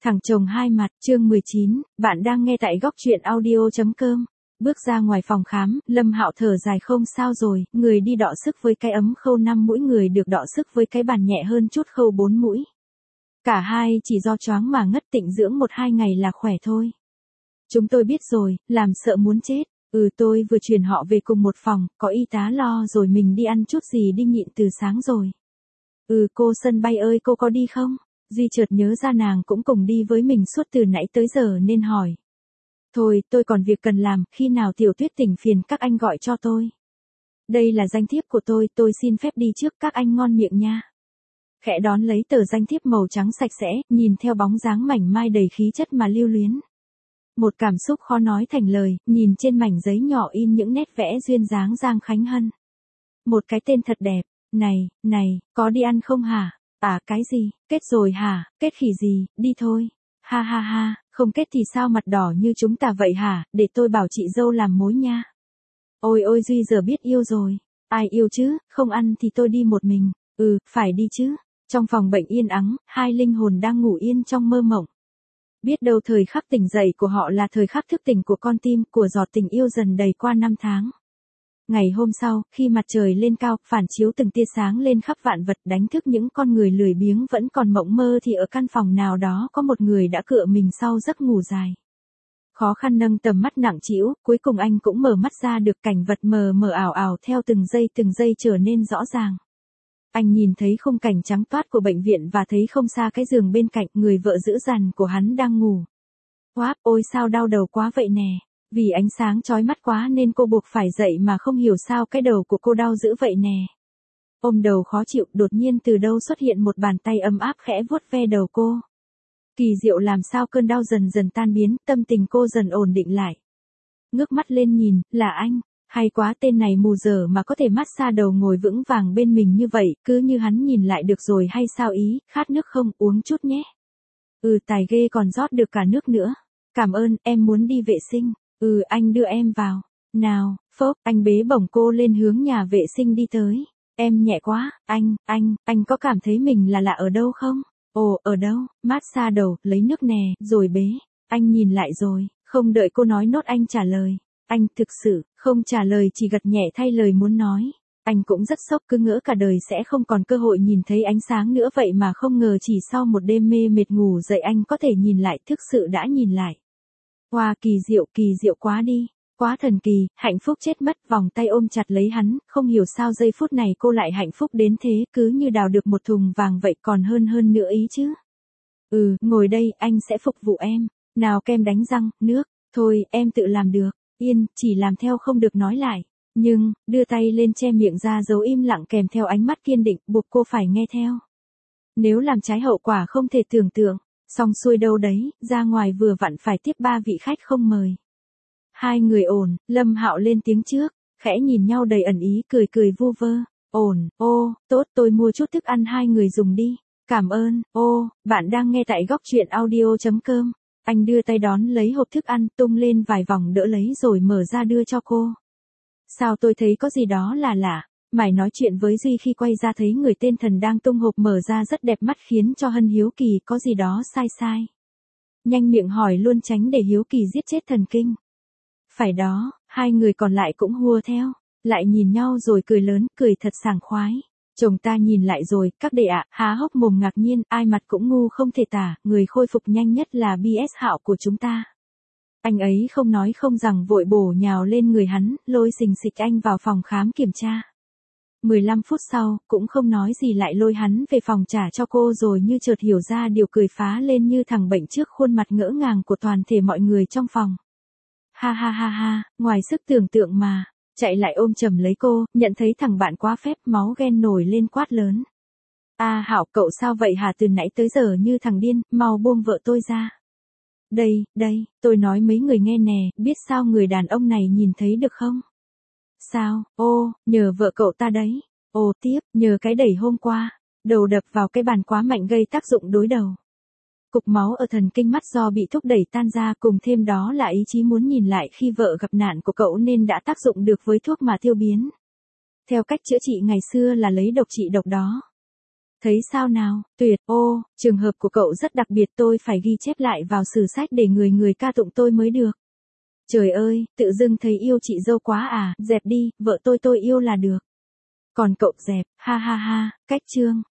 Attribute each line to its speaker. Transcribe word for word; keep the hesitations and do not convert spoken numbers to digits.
Speaker 1: Thằng chồng hai mặt, chương mười chín, bạn đang nghe tại góc truyện audio chấm com. Bước ra ngoài phòng khám, Lâm Hạo thở dài không sao rồi, người đi đọ sức với cái ấm khâu năm mũi, người được đọ sức với cái bàn nhẹ hơn chút khâu bốn mũi. Cả hai chỉ do choáng mà ngất, tịnh dưỡng một hai ngày là khỏe thôi. Chúng tôi biết rồi, làm sợ muốn chết. Ừ, tôi vừa chuyển họ về cùng một phòng, có y tá lo rồi, mình đi ăn chút gì đi, nhịn từ sáng rồi. Ừ, cô sân bay ơi, cô có đi không? Duy chợt nhớ ra nàng cũng cùng đi với mình suốt từ nãy tới giờ nên hỏi. Thôi, tôi còn việc cần làm, khi nào Tiểu Tuyết tỉnh phiền các anh gọi cho tôi. Đây là danh thiếp của tôi, tôi xin phép đi trước, các anh ngon miệng nha. Khẽ đón lấy tờ danh thiếp màu trắng sạch sẽ, nhìn theo bóng dáng mảnh mai đầy khí chất mà lưu luyến. Một cảm xúc khó nói thành lời, nhìn trên mảnh giấy nhỏ in những nét vẽ duyên dáng Giang Khánh Hân. Một cái tên thật đẹp, này, này, có đi ăn không hả? À, cái gì, kết rồi hả, kết khỉ gì, đi thôi. Ha ha ha, không kết thì sao mặt đỏ như chúng ta vậy hả, để tôi bảo chị dâu làm mối nha. Ôi ôi, Duy giờ biết yêu rồi. Ai yêu chứ, không ăn thì tôi đi một mình. Ừ, phải đi chứ. Trong phòng bệnh yên ắng, hai linh hồn đang ngủ yên trong mơ mộng. Biết đâu thời khắc tỉnh dậy của họ là thời khắc thức tỉnh của con tim, của giọt tình yêu dần đầy qua năm tháng. Ngày hôm sau, khi mặt trời lên cao, phản chiếu từng tia sáng lên khắp vạn vật, đánh thức những con người lười biếng vẫn còn mộng mơ, thì ở căn phòng nào đó có một người đã cựa mình sau giấc ngủ dài. Khó khăn nâng tầm mắt nặng trĩu, cuối cùng anh cũng mở mắt ra được, cảnh vật mờ mờ ảo ảo theo từng giây từng giây trở nên rõ ràng. Anh nhìn thấy khung cảnh trắng toát của bệnh viện và thấy không xa cái giường bên cạnh, người vợ dữ dằn của hắn đang ngủ. Oáp, ôi sao đau đầu quá vậy nè. Vì ánh sáng chói mắt quá nên cô buộc phải dậy mà không hiểu sao cái đầu của cô đau dữ vậy nè. Ôm đầu khó chịu, đột nhiên từ đâu xuất hiện một bàn tay ấm áp khẽ vuốt ve đầu cô. Kỳ diệu làm sao cơn đau dần dần tan biến, tâm tình cô dần ổn định lại. Ngước mắt lên nhìn, là anh. Hay quá, tên này mù dở mà có thể massage đầu ngồi vững vàng bên mình như vậy, cứ như hắn nhìn lại được rồi hay sao ý, khát nước không, uống chút nhé. Ừ, tài ghê, còn rót được cả nước nữa. Cảm ơn, em muốn đi vệ sinh. Ừ, anh đưa em vào. Nào, phốp, anh bế bổng cô lên hướng nhà vệ sinh đi tới. Em nhẹ quá, anh, anh, anh có cảm thấy mình là lạ ở đâu không? Ồ, ở đâu? Massage đầu, lấy nước nè, rồi bế. Anh nhìn lại rồi, không đợi cô nói nốt anh trả lời. Anh thực sự, không trả lời, chỉ gật nhẹ thay lời muốn nói. Anh cũng rất sốc, cứ ngỡ cả đời sẽ không còn cơ hội nhìn thấy ánh sáng nữa, vậy mà không ngờ chỉ sau một đêm mê mệt ngủ dậy anh có thể nhìn lại, thực sự đã nhìn lại. Wow, kỳ diệu, kỳ diệu quá đi, quá thần kỳ, hạnh phúc chết mất, vòng tay ôm chặt lấy hắn, không hiểu sao giây phút này cô lại hạnh phúc đến thế, cứ như đào được một thùng vàng vậy, còn hơn hơn nữa ý chứ. Ừ, ngồi đây, anh sẽ phục vụ em. Nào, kem đánh răng, nước, thôi, em tự làm được. Yên, chỉ làm theo không được nói lại. Nhưng, đưa tay lên che miệng ra dấu im lặng kèm theo ánh mắt kiên định, buộc cô phải nghe theo. Nếu làm trái hậu quả không thể tưởng tượng. Xong xuôi đâu đấy, ra ngoài vừa vặn phải tiếp ba vị khách không mời. Hai người ổn, Lâm Hạo lên tiếng trước, khẽ nhìn nhau đầy ẩn ý, cười cười vu vơ. Ổn, ô, tốt, tôi mua chút thức ăn hai người dùng đi. Cảm ơn, ô, bạn đang nghe tại góc truyện audio chấm com. Anh đưa tay đón lấy hộp thức ăn, tung lên vài vòng đỡ lấy rồi mở ra đưa cho cô. Sao tôi thấy có gì đó là lạ. Mải nói chuyện với Duy khi quay ra thấy người tên Thần đang tung hộp mở ra rất đẹp mắt, khiến cho Hân hiếu kỳ có gì đó sai sai. Nhanh miệng hỏi luôn tránh để hiếu kỳ giết chết thần kinh. Phải đó, hai người còn lại cũng hùa theo, lại nhìn nhau rồi cười lớn, cười thật sảng khoái. Chồng ta nhìn lại rồi, các đệ ạ, há hốc mồm ngạc nhiên, ai mặt cũng ngu không thể tả, người khôi phục nhanh nhất là bê ét Hạo của chúng ta. Anh ấy không nói không rằng vội bổ nhào lên người hắn, lôi xình xịch anh vào phòng khám kiểm tra. mười lăm phút sau, cũng không nói gì lại lôi hắn về phòng trả cho cô, rồi như chợt hiểu ra điều cười phá lên như thằng bệnh trước khuôn mặt ngỡ ngàng của toàn thể mọi người trong phòng. Ha ha ha ha, ngoài sức tưởng tượng mà, chạy lại ôm chầm lấy cô, nhận thấy thằng bạn quá phép, máu ghen nổi lên quát lớn. À Hạo, cậu sao vậy hả, từ nãy tới giờ như thằng điên, mau buông vợ tôi ra. Đây, đây, tôi nói mấy người nghe nè, biết sao người đàn ông này nhìn thấy được không? Sao, ô, nhờ vợ cậu ta đấy. Ồ tiếp, nhờ cái đẩy hôm qua, đầu đập vào cái bàn quá mạnh gây tác dụng đối đầu. Cục máu ở thần kinh mắt do bị thúc đẩy tan ra, cùng thêm đó là ý chí muốn nhìn lại khi vợ gặp nạn của cậu nên đã tác dụng được với thuốc mà tiêu biến. Theo cách chữa trị ngày xưa là lấy độc trị độc đó. Thấy sao nào, tuyệt, ô, trường hợp của cậu rất đặc biệt, tôi phải ghi chép lại vào sử sách để người người ca tụng tôi mới được. Trời ơi, tự dưng thấy yêu chị dâu quá à, dẹp đi, vợ tôi tôi yêu là được. Còn cậu dẹp, ha ha ha, cách chương.